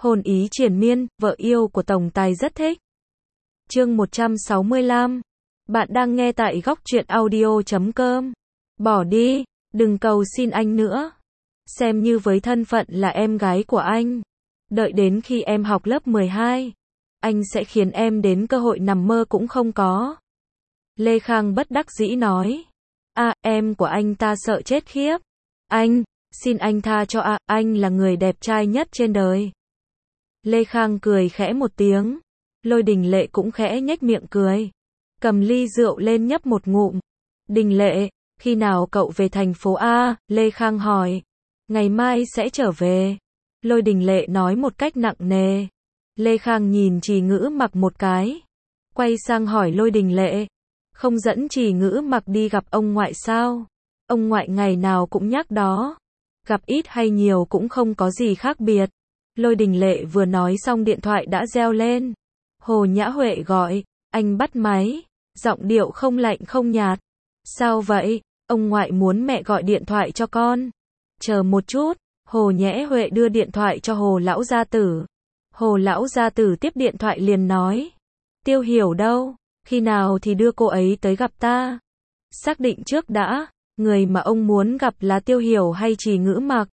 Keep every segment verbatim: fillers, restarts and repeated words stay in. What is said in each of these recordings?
Hồn ý triền miên, vợ yêu của tổng tài rất thích. Chương một trăm sáu mươi lăm. Bạn đang nghe tại góc truyện audio chấm com. Bỏ đi, đừng cầu xin anh nữa. Xem như với thân phận là em gái của anh. Đợi đến khi em học lớp mười hai, anh sẽ khiến em đến cơ hội nằm mơ cũng không có. Lê Khang bất đắc dĩ nói. À, em của anh ta sợ chết khiếp. Anh, xin anh tha cho à, anh là người đẹp trai nhất trên đời. Lê Khang cười khẽ một tiếng. Lôi Đình Lệ cũng khẽ nhếch miệng cười. Cầm ly rượu lên nhấp một ngụm. Đình Lệ, khi nào cậu về thành phố A? Lê Khang hỏi. Ngày mai sẽ trở về. Lôi Đình Lệ nói một cách nặng nề. Lê Khang nhìn Trì Ngữ Mặc một cái. Quay sang hỏi Lôi Đình Lệ. Không dẫn Trì Ngữ Mặc đi gặp ông ngoại sao? Ông ngoại ngày nào cũng nhắc đó. Gặp ít hay nhiều cũng không có gì khác biệt. Lôi Đình Lệ vừa nói xong điện thoại đã reo lên. Hồ Nhã Huệ gọi. Anh bắt máy. Giọng điệu không lạnh không nhạt. Sao vậy? Ông ngoại muốn mẹ gọi điện thoại cho con. Chờ một chút. Hồ Nhã Huệ đưa điện thoại cho Hồ Lão Gia Tử. Hồ Lão Gia Tử tiếp điện thoại liền nói. Tiêu Hiểu đâu? Khi nào thì đưa cô ấy tới gặp ta? Xác định trước đã. Người mà ông muốn gặp là Tiêu Hiểu hay Trì Ngữ Mặc?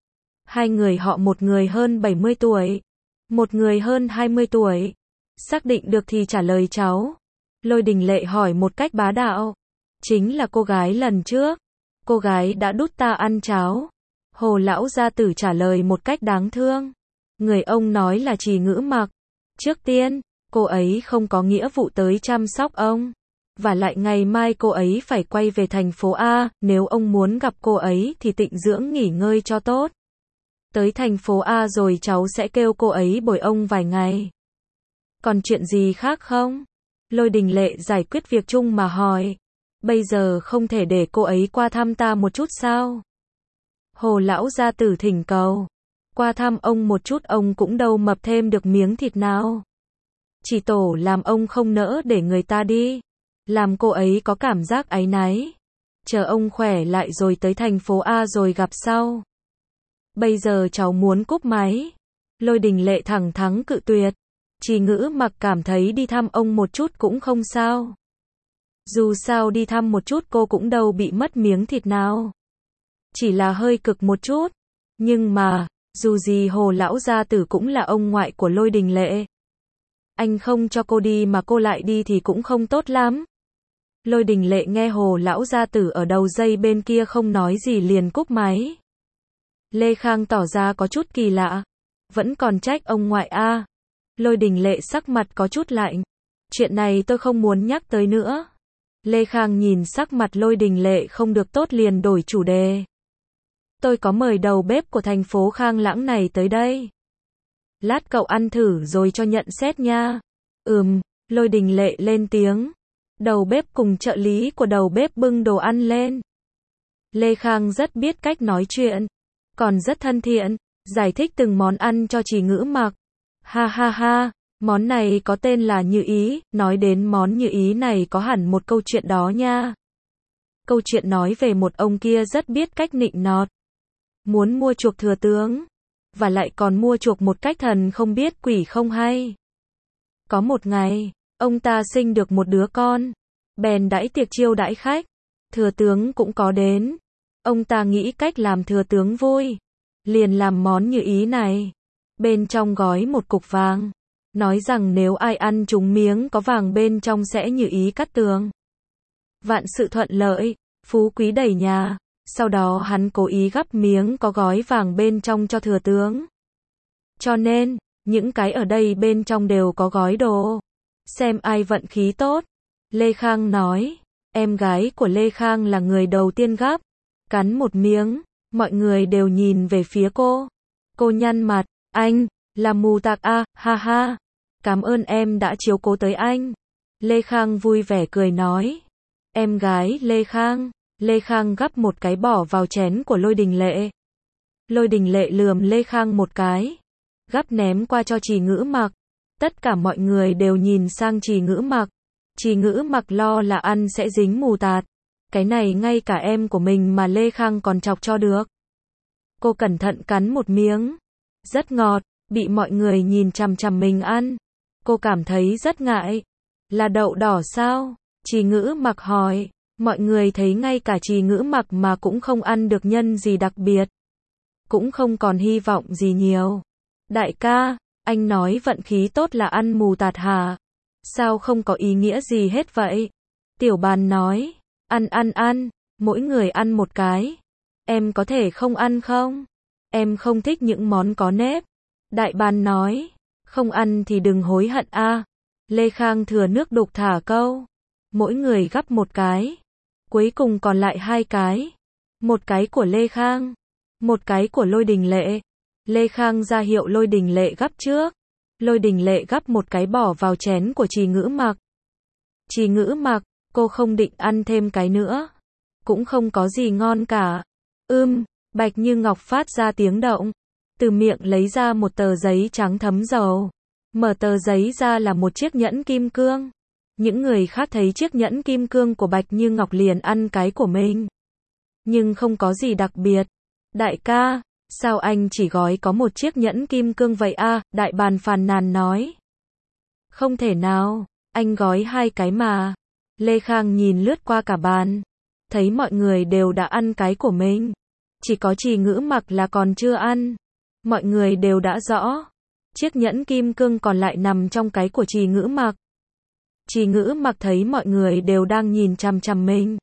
Hai người họ, một người hơn bảy mươi tuổi, một người hơn hai mươi tuổi. Xác định được thì trả lời cháu. Lôi Đình Lệ hỏi một cách bá đạo. Chính là cô gái lần trước. Cô gái đã đút ta ăn cháo. Hồ Lão Gia Tử trả lời một cách đáng thương. Người ông nói là Trì Ngữ Mặc. Trước tiên, cô ấy không có nghĩa vụ tới chăm sóc ông. Và lại ngày mai cô ấy phải quay về thành phố A, nếu ông muốn gặp cô ấy thì tịnh dưỡng nghỉ ngơi cho tốt. Tới thành phố A rồi cháu sẽ kêu cô ấy bồi ông vài ngày. Còn chuyện gì khác không? Lôi Đình Lệ giải quyết việc chung mà hỏi. Bây giờ không thể để cô ấy qua thăm ta một chút sao? Hồ Lão Gia Tử thỉnh cầu. Qua thăm ông một chút ông cũng đâu mập thêm được miếng thịt nào. Chỉ tổ làm ông không nỡ để người ta đi. Làm cô ấy có cảm giác áy náy. Chờ ông khỏe lại rồi tới thành phố A rồi gặp sau. Bây giờ cháu muốn cúp máy. Lôi Đình Lệ thẳng thắn cự tuyệt. Trì Ngữ Mặc cảm thấy đi thăm ông một chút cũng không sao. Dù sao đi thăm một chút cô cũng đâu bị mất miếng thịt nào. Chỉ là hơi cực một chút. Nhưng mà, dù gì Hồ Lão Gia Tử cũng là ông ngoại của Lôi Đình Lệ. Anh không cho cô đi mà cô lại đi thì cũng không tốt lắm. Lôi Đình Lệ nghe Hồ Lão Gia Tử ở đầu dây bên kia không nói gì liền cúp máy. Lê Khang tỏ ra có chút kỳ lạ. Vẫn còn trách ông ngoại a. À. Lôi Đình Lệ sắc mặt có chút lạnh. Chuyện này tôi không muốn nhắc tới nữa. Lê Khang nhìn sắc mặt Lôi Đình Lệ không được tốt liền đổi chủ đề. Tôi có mời đầu bếp của thành phố Khang Lãng này tới đây. Lát cậu ăn thử rồi cho nhận xét nha. Ừm, Lôi Đình Lệ lên tiếng. Đầu bếp cùng trợ lý của đầu bếp bưng đồ ăn lên. Lê Khang rất biết cách nói chuyện. Còn rất thân thiện, giải thích từng món ăn cho Trì Ngữ Mặc. Ha ha ha, món này có tên là Như Ý, nói đến món Như Ý này có hẳn một câu chuyện đó nha. Câu chuyện nói về một ông kia rất biết cách nịnh nọt. Muốn mua chuộc thừa tướng. Và lại còn mua chuộc một cách thần không biết quỷ không hay. Có một ngày, ông ta sinh được một đứa con. Bèn đãi tiệc chiêu đãi khách. Thừa tướng cũng có đến. Ông ta nghĩ cách làm thừa tướng vui. Liền làm món Như Ý này. Bên trong gói một cục vàng. Nói rằng nếu ai ăn trúng miếng có vàng bên trong sẽ như ý cát tường. Vạn sự thuận lợi, phú quý đầy nhà. Sau đó hắn cố ý gắp miếng có gói vàng bên trong cho thừa tướng. Cho nên, những cái ở đây bên trong đều có gói đồ. Xem ai vận khí tốt. Lê Khang nói. Em gái của Lê Khang là người đầu tiên gắp. Cắn một miếng, mọi người đều nhìn về phía cô. Cô nhăn mặt, anh, là mù tạc à, ha ha. Cảm ơn em đã chiếu cố tới anh. Lê Khang vui vẻ cười nói. Em gái Lê Khang. Lê Khang gắp một cái bỏ vào chén của Lôi Đình Lệ. Lôi Đình Lệ lườm Lê Khang một cái. Gắp ném qua cho Trì Ngữ Mặc. Tất cả mọi người đều nhìn sang Trì Ngữ Mặc. Trì Ngữ Mặc lo là ăn sẽ dính mù tạt. Cái này ngay cả em của mình mà Lê Khang còn chọc cho được. Cô cẩn thận cắn một miếng. Rất ngọt, Bị mọi người nhìn chằm chằm mình ăn. Cô cảm thấy rất ngại. Là đậu đỏ sao? Trì Ngữ Mặc hỏi. Mọi người thấy ngay cả Trì Ngữ Mặc mà cũng không ăn được nhân gì đặc biệt. Cũng không còn hy vọng gì nhiều. Đại ca, anh nói vận khí tốt là ăn mù tạt hả? Sao không có ý nghĩa gì hết vậy? Tiểu Bàn nói. Ăn ăn ăn, mỗi người ăn một cái. Em có thể không ăn không? Em không thích những món có nếp. Đại Bàn nói. Không ăn thì đừng hối hận a. Lê Khang thừa nước đục thả câu. Mỗi người gắp một cái. Cuối cùng còn lại hai cái. Một cái của Lê Khang. Một cái của Lôi Đình Lệ. Lê Khang ra hiệu Lôi Đình Lệ gắp trước. Lôi Đình Lệ gắp một cái bỏ vào chén của Trì Ngữ Mặc. Trì Ngữ Mặc, cô không định ăn thêm cái nữa. Cũng không có gì ngon cả. Ưm, Bạch Như Ngọc phát ra tiếng động. Từ miệng lấy ra một tờ giấy trắng thấm dầu. Mở tờ giấy ra là một chiếc nhẫn kim cương. Những người khác thấy chiếc nhẫn kim cương của Bạch Như Ngọc liền ăn cái của mình. Nhưng không có gì đặc biệt. Đại ca, sao anh chỉ gói có một chiếc nhẫn kim cương vậy a? Đại Bàn phàn nàn nói. Không thể nào, anh gói hai cái mà. Lê Khang nhìn lướt qua cả bàn. Thấy mọi người đều đã ăn cái của mình. Chỉ có Trì Ngữ Mặc là còn chưa ăn. Mọi người đều đã rõ. Chiếc nhẫn kim cương còn lại nằm trong cái của Trì Ngữ Mặc. Trì Ngữ Mặc thấy mọi người đều đang nhìn chằm chằm mình.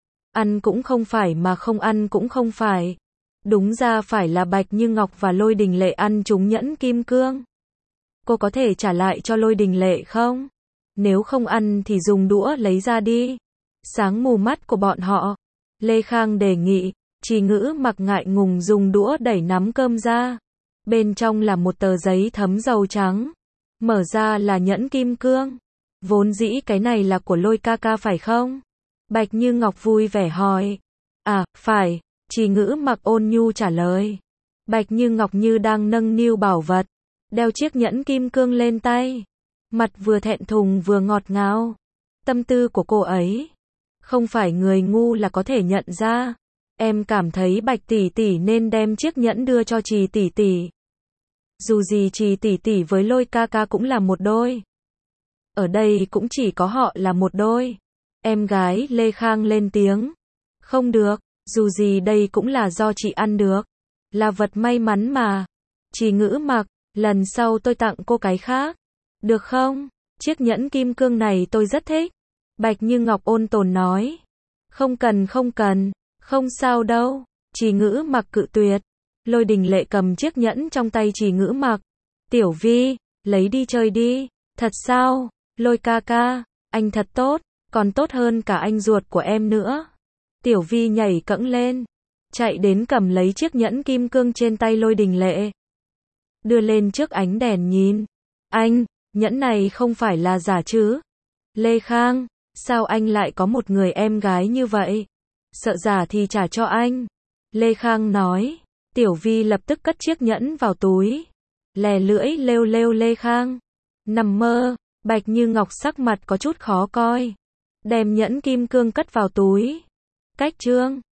Ăn cũng không phải mà không ăn cũng không phải. Đúng ra phải là Bạch Như Ngọc và Lôi Đình Lệ ăn trúng nhẫn kim cương. Cô có thể trả lại cho Lôi Đình Lệ không? Nếu không ăn thì dùng đũa lấy ra đi. Sáng mù mắt của bọn họ. Lê Khang đề nghị. Trì Ngữ Mặc ngại ngùng dùng đũa đẩy nắm cơm ra. Bên trong là một tờ giấy thấm dầu trắng. Mở ra là nhẫn kim cương. Vốn dĩ cái này là của Lôi ca ca phải không? Bạch Như Ngọc vui vẻ hỏi. À, phải. Trì Ngữ Mặc ôn nhu trả lời. Bạch Như Ngọc như đang nâng niu bảo vật. Đeo chiếc nhẫn kim cương lên tay. Mặt vừa thẹn thùng vừa ngọt ngào. Tâm tư của cô ấy. Không phải người ngu là có thể nhận ra. Em cảm thấy Bạch tỷ tỷ nên đem chiếc nhẫn đưa cho Trì tỷ tỷ. Dù gì Trì tỷ tỷ với Lôi ca ca cũng là một đôi. Ở đây cũng chỉ có họ là một đôi. Em gái Lê Khang lên tiếng. Không được, dù gì đây cũng là do chị ăn được. Là vật may mắn mà. Trì Ngữ Mặc, lần sau tôi tặng cô cái khác. Được không? Chiếc nhẫn kim cương này tôi rất thích. Bạch Như Ngọc ôn tồn nói. Không cần không cần, không sao đâu. Trì Ngữ Mặc cự tuyệt. Lôi Đình Lệ cầm chiếc nhẫn trong tay Trì Ngữ Mặc. Tiểu Vi, lấy đi chơi đi. Thật sao? Lôi ca ca, anh thật tốt, còn tốt hơn cả anh ruột của em nữa. Tiểu Vi nhảy cẫng lên, chạy đến cầm lấy chiếc nhẫn kim cương trên tay Lôi Đình Lệ. Đưa lên trước ánh đèn nhìn. Anh, nhẫn này không phải là giả chứ? Lê Khang, sao anh lại có một người em gái như vậy? Sợ giả thì trả cho anh. Lê Khang nói. Tiểu Vi lập tức cất chiếc nhẫn vào túi. Lè lưỡi lêu lêu Lê Khang. Nằm mơ. Bạch Như Ngọc sắc mặt có chút khó coi. Đem nhẫn kim cương cất vào túi. Cách chương